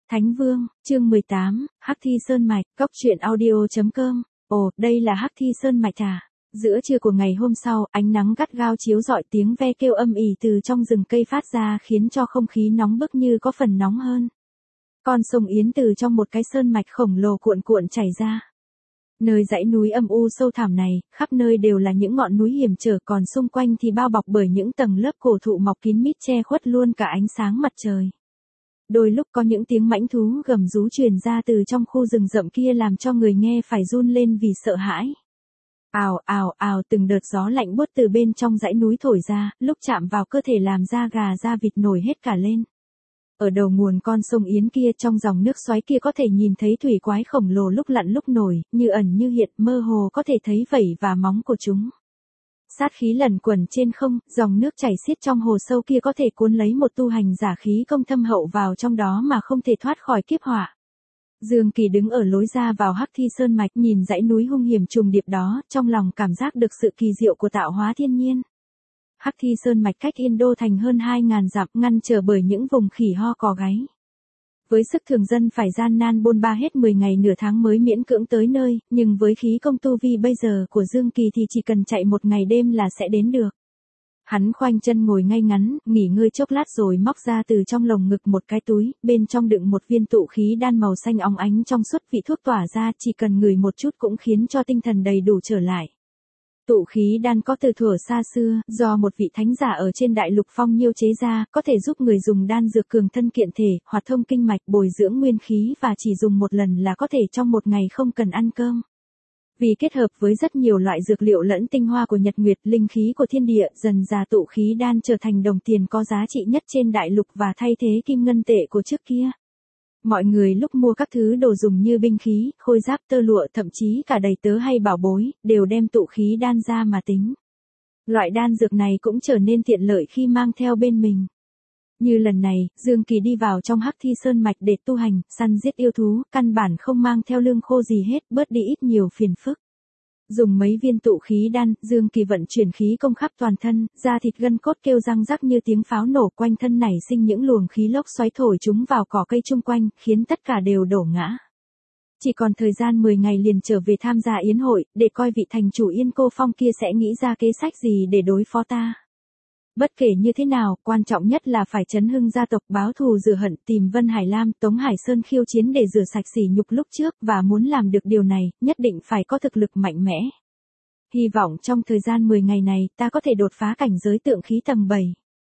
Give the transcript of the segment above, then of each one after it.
Thánh Vương, chương 18, Hắc Thi Sơn Mạch, Cốc truyện audio.com. Ồ, đây là Hắc Thi Sơn Mạch à? Giữa trưa của ngày hôm sau, ánh nắng gắt gao chiếu rọi, tiếng ve kêu âm ỉ từ trong rừng cây phát ra khiến cho không khí nóng bức như có phần nóng hơn. Con sông Yến từ trong một cái sơn mạch khổng lồ cuộn cuộn chảy ra. Nơi dãy núi âm u sâu thẳm này, khắp nơi đều là những ngọn núi hiểm trở, còn xung quanh thì bao bọc bởi những tầng lớp cổ thụ mọc kín mít che khuất luôn cả ánh sáng mặt trời. Đôi lúc có những tiếng mãnh thú gầm rú truyền ra từ trong khu rừng rậm kia làm cho người nghe phải run lên vì sợ hãi. Ào ào ào, từng đợt gió lạnh buốt từ bên trong dãy núi thổi ra, lúc chạm vào cơ thể làm da gà da vịt nổi hết cả lên. Ở đầu nguồn con sông Yến kia, trong dòng nước xoáy kia có thể nhìn thấy thủy quái khổng lồ lúc lặn lúc nổi, như ẩn như hiện, mơ hồ có thể thấy vảy và móng của chúng. Sát khí lẩn quẩn trên không, dòng nước chảy xiết trong hồ sâu kia có thể cuốn lấy một tu hành giả khí công thâm hậu vào trong đó mà không thể thoát khỏi kiếp họa. Dương Kỳ đứng ở lối ra vào Hắc Thi Sơn Mạch, nhìn dãy núi hung hiểm trùng điệp đó, trong lòng cảm giác được sự kỳ diệu của tạo hóa thiên nhiên. Hắc Thi Sơn Mạch cách Yên Đô thành hơn 2.000 dặm, ngăn trở bởi những vùng khỉ ho cò gáy. Với sức thường dân phải gian nan bôn ba hết 10 ngày nửa tháng mới miễn cưỡng tới nơi, nhưng với khí công tu vi bây giờ của Dương Kỳ thì chỉ cần chạy một ngày đêm là sẽ đến được. Hắn khoanh chân ngồi ngay ngắn, nghỉ ngơi chốc lát rồi móc ra từ trong lồng ngực một cái túi, bên trong đựng một viên tụ khí đan màu xanh óng ánh trong suốt, vị thuốc tỏa ra chỉ cần ngửi một chút cũng khiến cho tinh thần đầy đủ trở lại. Tụ khí đan có từ thuở xa xưa, do một vị thánh giả ở trên đại lục Phong Nhiêu chế ra, có thể giúp người dùng đan dược cường thân kiện thể, hoạt thông kinh mạch, bồi dưỡng nguyên khí và chỉ dùng một lần là có thể trong một ngày không cần ăn cơm. Vì kết hợp với rất nhiều loại dược liệu lẫn tinh hoa của nhật nguyệt, linh khí của thiên địa, dần dà tụ khí đan trở thành đồng tiền có giá trị nhất trên đại lục và thay thế kim ngân tệ của trước kia. Mọi người lúc mua các thứ đồ dùng như binh khí, khôi giáp, tơ lụa, thậm chí cả đầy tớ hay bảo bối, đều đem tụ khí đan ra mà tính. Loại đan dược này cũng trở nên tiện lợi khi mang theo bên mình. Như lần này, Dương Kỳ đi vào trong Hắc Thi Sơn Mạch để tu hành, săn giết yêu thú, căn bản không mang theo lương khô gì hết, bớt đi ít nhiều phiền phức. Dùng mấy viên tụ khí đan, Dương Kỳ vận chuyển khí công khắp toàn thân, da thịt gân cốt kêu răng rắc như tiếng pháo nổ, quanh thân nảy sinh những luồng khí lốc xoáy thổi chúng vào cỏ cây chung quanh, khiến tất cả đều đổ ngã. Chỉ còn thời gian 10 ngày liền trở về tham gia yến hội, để coi vị thành chủ Yên Cô Phong kia sẽ nghĩ ra kế sách gì để đối phó ta. Bất kể như thế nào, quan trọng nhất là phải chấn hưng gia tộc, báo thù rửa hận, tìm Vân Hải Lam, Tống Hải Sơn khiêu chiến để rửa sạch sỉ nhục lúc trước, và muốn làm được điều này, nhất định phải có thực lực mạnh mẽ. Hy vọng trong thời gian 10 ngày này, ta có thể đột phá cảnh giới tượng khí tầng 7.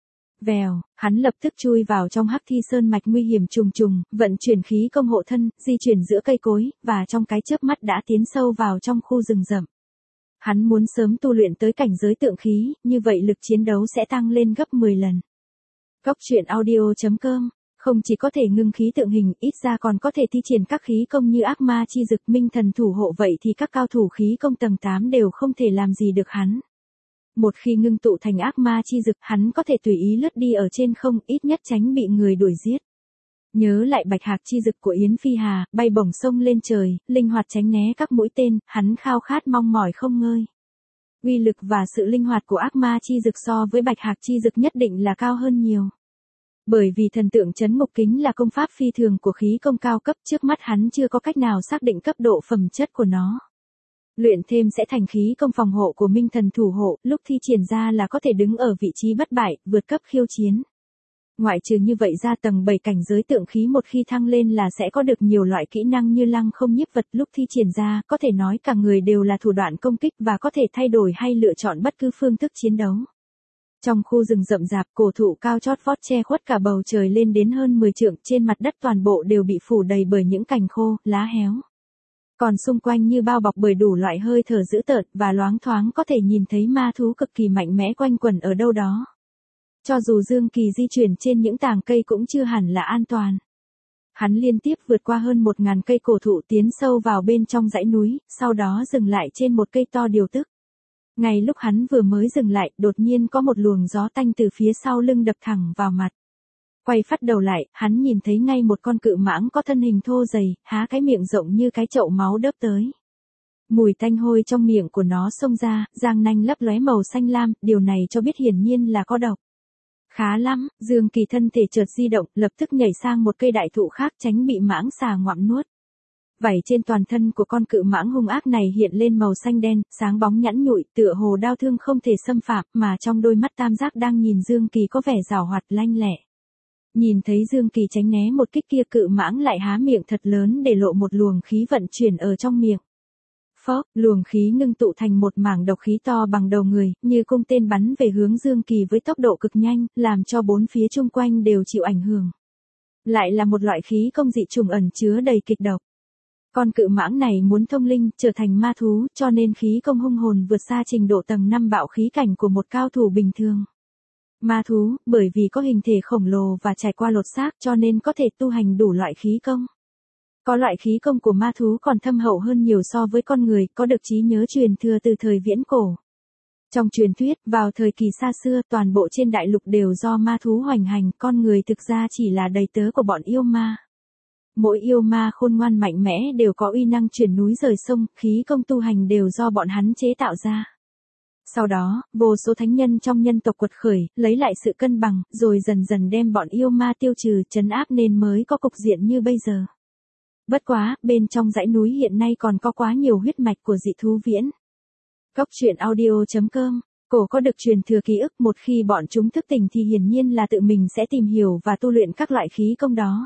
Vèo, hắn lập tức chui vào trong Hắc Thi Sơn Mạch nguy hiểm trùng trùng, vận chuyển khí công hộ thân, di chuyển giữa cây cối, và trong cái chớp mắt đã tiến sâu vào trong khu rừng rậm. Hắn muốn sớm tu luyện tới cảnh giới tượng khí, như vậy lực chiến đấu sẽ tăng lên gấp 10 lần. Cốc truyện audio.com, không chỉ có thể ngưng khí tượng hình, ít ra còn có thể thi triển các khí công như ác ma chi dực, minh thần thủ hộ, vậy thì các cao thủ khí công tầng 8 đều không thể làm gì được hắn. Một khi ngưng tụ thành ác ma chi dực, hắn có thể tùy ý lướt đi ở trên không, ít nhất tránh bị người đuổi giết. Nhớ lại bạch hạc chi dực của Yến Phi Hà, bay bổng sông lên trời, linh hoạt tránh né các mũi tên, hắn khao khát mong mỏi không ngơi. Uy lực và sự linh hoạt của ác ma chi dực so với bạch hạc chi dực nhất định là cao hơn nhiều. Bởi vì thần tượng trấn ngục kính là công pháp phi thường của khí công cao cấp, trước mắt hắn chưa có cách nào xác định cấp độ phẩm chất của nó. Luyện thêm sẽ thành khí công phòng hộ của minh thần thủ hộ, lúc thi triển ra là có thể đứng ở vị trí bất bại, vượt cấp khiêu chiến. Ngoại trừ như vậy ra, tầng 7 cảnh giới tượng khí một khi thăng lên là sẽ có được nhiều loại kỹ năng như lăng không nhiếp vật, lúc thi triển ra, có thể nói cả người đều là thủ đoạn công kích và có thể thay đổi hay lựa chọn bất cứ phương thức chiến đấu. Trong khu rừng rậm rạp, cổ thụ cao chót vót che khuất cả bầu trời lên đến hơn 10 trượng, trên mặt đất toàn bộ đều bị phủ đầy bởi những cành khô, lá héo. Còn xung quanh như bao bọc bởi đủ loại hơi thở dữ tợn, và loáng thoáng có thể nhìn thấy ma thú cực kỳ mạnh mẽ quanh quẩn ở đâu đó. Cho dù Dương Kỳ di chuyển trên những tàng cây cũng chưa hẳn là an toàn. Hắn liên tiếp vượt qua hơn 1.000 cây cổ thụ, tiến sâu vào bên trong dãy núi, sau đó dừng lại trên một cây to điều tức. Ngay lúc hắn vừa mới dừng lại, đột nhiên có một luồng gió tanh từ phía sau lưng đập thẳng vào mặt. Quay phắt đầu lại, hắn nhìn thấy ngay một con cự mãng có thân hình thô dày, há cái miệng rộng như cái chậu máu đớp tới. Mùi tanh hôi trong miệng của nó xông ra, răng nanh lấp lóe màu xanh lam, điều này cho biết hiển nhiên là có độc. Khá lắm, Dương Kỳ thân thể chợt di động, lập tức nhảy sang một cây đại thụ khác tránh bị mãng xà ngoạm nuốt. Vảy trên toàn thân của con cự mãng hung ác này hiện lên màu xanh đen, sáng bóng nhẵn nhụi, tựa hồ đao thương không thể xâm phạm, mà trong đôi mắt tam giác đang nhìn Dương Kỳ có vẻ giảo hoạt lanh lẹ. Nhìn thấy Dương Kỳ tránh né một kích kia, cự mãng lại há miệng thật lớn để lộ một luồng khí vận chuyển ở trong miệng. Phốc, luồng khí ngưng tụ thành một mảng độc khí to bằng đầu người, như cung tên bắn về hướng Dương Kỳ với tốc độ cực nhanh, làm cho bốn phía chung quanh đều chịu ảnh hưởng. Lại là một loại khí công dị trùng ẩn chứa đầy kịch độc. Con cự mãng này muốn thông linh, trở thành ma thú, cho nên khí công hung hồn vượt xa trình độ tầng 5 bạo khí cảnh của một cao thủ bình thường. Ma thú, bởi vì có hình thể khổng lồ và trải qua lột xác cho nên có thể tu hành đủ loại khí công. Có loại khí công của ma thú còn thâm hậu hơn nhiều so với con người, có được trí nhớ truyền thừa từ thời viễn cổ. Trong truyền thuyết, vào thời kỳ xa xưa, toàn bộ trên đại lục đều do ma thú hoành hành, con người thực ra chỉ là đầy tớ của bọn yêu ma. Mỗi yêu ma khôn ngoan mạnh mẽ đều có uy năng chuyển núi rời sông, khí công tu hành đều do bọn hắn chế tạo ra. Sau đó, vô số thánh nhân trong nhân tộc quật khởi, lấy lại sự cân bằng, rồi dần dần đem bọn yêu ma tiêu trừ, trấn áp nên mới có cục diện như bây giờ. Bất quá, bên trong dãy núi hiện nay còn có quá nhiều huyết mạch của dị thú viễn. Cốc truyện audio.com. Cổ có được truyền thừa ký ức, một khi bọn chúng thức tỉnh thì hiển nhiên là tự mình sẽ tìm hiểu và tu luyện các loại khí công đó.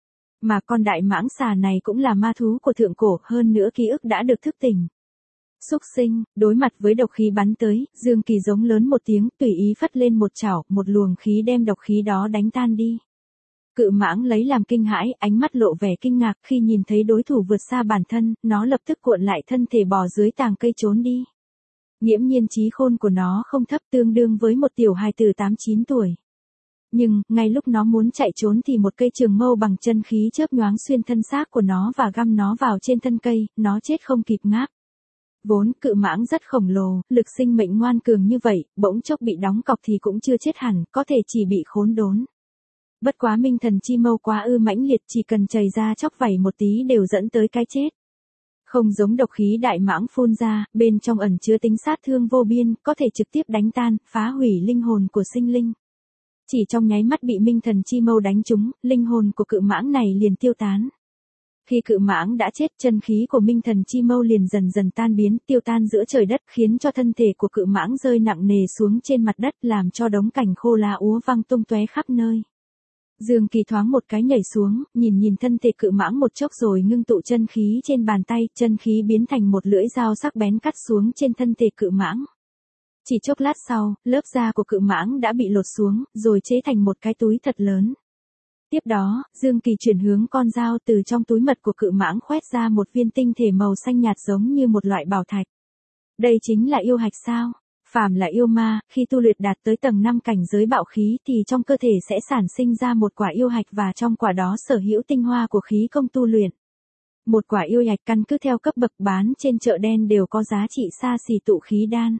Mà con đại mãng xà này cũng là ma thú của thượng cổ, hơn nữa ký ức đã được thức tỉnh. Xúc sinh, đối mặt với độc khí bắn tới, Dương Kỳ giống lớn một tiếng, tùy ý phất lên một chảo, một luồng khí đem độc khí đó đánh tan đi. Cự mãng lấy làm kinh hãi, ánh mắt lộ vẻ kinh ngạc khi nhìn thấy đối thủ vượt xa bản thân, nó lập tức cuộn lại thân thể bò dưới tàng cây trốn đi. Nghiễm nhiên trí khôn của nó không thấp, tương đương với một tiểu hài tử 8-9 tuổi. Nhưng, ngay lúc nó muốn chạy trốn thì một cây trường mâu bằng chân khí chớp nhoáng xuyên thân xác của nó và găm nó vào trên thân cây, nó chết không kịp ngáp. Vốn cự mãng rất khổng lồ, lực sinh mệnh ngoan cường như vậy, bỗng chốc bị đóng cọc thì cũng chưa chết hẳn, có thể chỉ bị khốn đốn. Bất quá minh thần chi mâu quá mãnh liệt, chỉ cần chảy ra chóc vảy một tí đều dẫn tới cái chết. Không giống độc khí đại mãng phun ra, bên trong ẩn chứa tính sát thương vô biên, có thể trực tiếp đánh tan, phá hủy linh hồn của sinh linh. Chỉ trong nháy mắt bị minh thần chi mâu đánh trúng, linh hồn của cự mãng này liền tiêu tán. Khi cự mãng đã chết, chân khí của minh thần chi mâu liền dần dần tan biến, tiêu tan giữa trời đất, khiến cho thân thể của cự mãng rơi nặng nề xuống trên mặt đất, làm cho đống cành khô lá úa văng tung tóe khắp nơi. Dương Kỳ thoáng một cái nhảy xuống, nhìn thân thể cự mãng một chốc rồi ngưng tụ chân khí trên bàn tay, chân khí biến thành một lưỡi dao sắc bén cắt xuống trên thân thể cự mãng. Chỉ chốc lát sau, lớp da của cự mãng đã bị lột xuống, rồi chế thành một cái túi thật lớn. Tiếp đó, Dương Kỳ chuyển hướng con dao, từ trong túi mật của cự mãng khoét ra một viên tinh thể màu xanh nhạt giống như một loại bảo thạch. Đây chính là yêu hạch sao? Phàm là yêu ma, khi tu luyện đạt tới tầng 5 cảnh giới bạo khí thì trong cơ thể sẽ sản sinh ra một quả yêu hạch và trong quả đó sở hữu tinh hoa của khí công tu luyện. Một quả yêu hạch căn cứ theo cấp bậc bán trên chợ đen đều có giá trị xa xỉ tụ khí đan.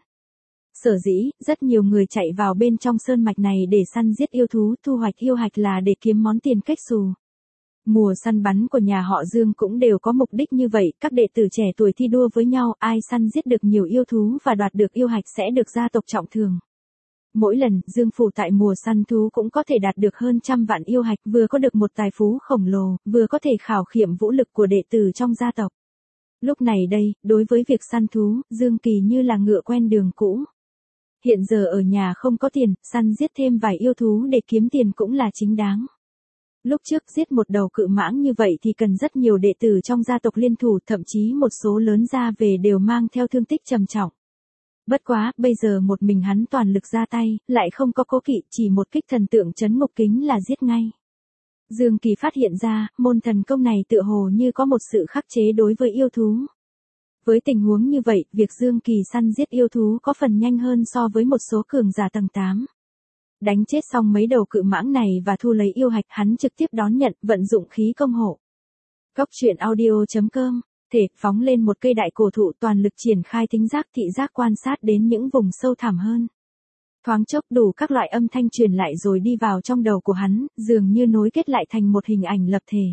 Sở dĩ, rất nhiều người chạy vào bên trong sơn mạch này để săn giết yêu thú, thu hoạch yêu hạch là để kiếm món tiền cách xù. Mùa săn bắn của nhà họ Dương cũng đều có mục đích như vậy, các đệ tử trẻ tuổi thi đua với nhau, ai săn giết được nhiều yêu thú và đoạt được yêu hạch sẽ được gia tộc trọng thưởng. Mỗi lần, Dương phủ tại mùa săn thú cũng có thể đạt được hơn 100 vạn yêu hạch, vừa có được một tài phú khổng lồ, vừa có thể khảo nghiệm vũ lực của đệ tử trong gia tộc. Lúc này đây, đối với việc săn thú, Dương Kỳ như là ngựa quen đường cũ. Hiện giờ ở nhà không có tiền, săn giết thêm vài yêu thú để kiếm tiền cũng là chính đáng. Lúc trước giết một đầu cự mãng như vậy thì cần rất nhiều đệ tử trong gia tộc liên thủ, thậm chí một số lớn ra về đều mang theo thương tích trầm trọng. Bất quá, bây giờ một mình hắn toàn lực ra tay, lại không có cố kỵ, chỉ một kích thần tượng chấn ngục kính là giết ngay. Dương Kỳ phát hiện ra, môn thần công này tựa hồ như có một sự khắc chế đối với yêu thú. Với tình huống như vậy, việc Dương Kỳ săn giết yêu thú có phần nhanh hơn so với một số cường giả tầng 8. Đánh chết xong mấy đầu cự mãng này và thu lấy yêu hạch, hắn trực tiếp đón nhận, vận dụng khí công hộ. Cốc truyện audio.com, thể phóng lên một cây đại cổ thụ, toàn lực triển khai thính giác thị giác quan sát đến những vùng sâu thẳm hơn. Thoáng chốc đủ các loại âm thanh truyền lại rồi đi vào trong đầu của hắn, dường như nối kết lại thành một hình ảnh lập thể.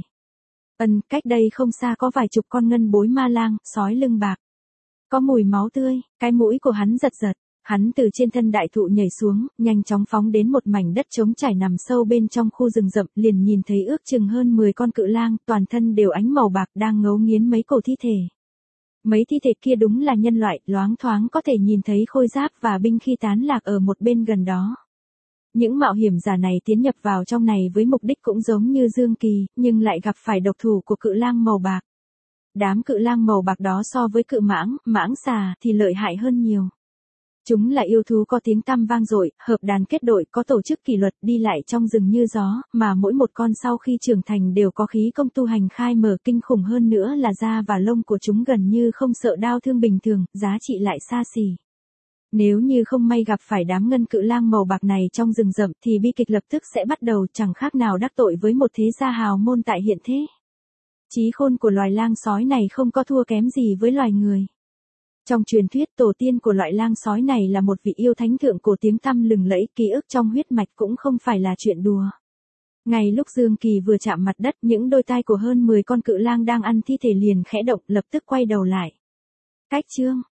Cách đây không xa có vài chục con ngân bối ma lang, sói lưng bạc. Có mùi máu tươi, cái mũi của hắn giật giật. Hắn từ trên thân đại thụ nhảy xuống, nhanh chóng phóng đến một mảnh đất trống trải nằm sâu bên trong khu rừng rậm, liền nhìn thấy ước chừng hơn 10 con cự lang, toàn thân đều ánh màu bạc đang ngấu nghiến mấy cổ thi thể. Mấy thi thể kia đúng là nhân loại, loáng thoáng có thể nhìn thấy khôi giáp và binh khí tán lạc ở một bên gần đó. Những mạo hiểm giả này tiến nhập vào trong này với mục đích cũng giống như Dương Kỳ, nhưng lại gặp phải độc thủ của cự lang màu bạc. Đám cự lang màu bạc đó so với cự mãng, mãng xà thì lợi hại hơn nhiều. Chúng là yêu thú có tiếng tăm vang dội, hợp đàn kết đội, có tổ chức kỷ luật, đi lại trong rừng như gió, mà mỗi một con sau khi trưởng thành đều có khí công tu hành khai mở kinh khủng, hơn nữa là da và lông của chúng gần như không sợ đau thương bình thường, giá trị lại xa xỉ. Nếu như không may gặp phải đám ngân cự lang màu bạc này trong rừng rậm thì bi kịch lập tức sẽ bắt đầu, chẳng khác nào đắc tội với một thế gia hào môn tại hiện thế. Trí khôn của loài lang sói này không có thua kém gì với loài người. Trong truyền thuyết, tổ tiên của loại lang sói này là một vị yêu thánh thượng cổ tiếng tăm lừng lẫy, ký ức trong huyết mạch cũng không phải là chuyện đùa. Ngay lúc Dương Kỳ vừa chạm mặt đất, những đôi tai của hơn 10 con cự lang đang ăn thi thể liền khẽ động, lập tức quay đầu lại. Cách chương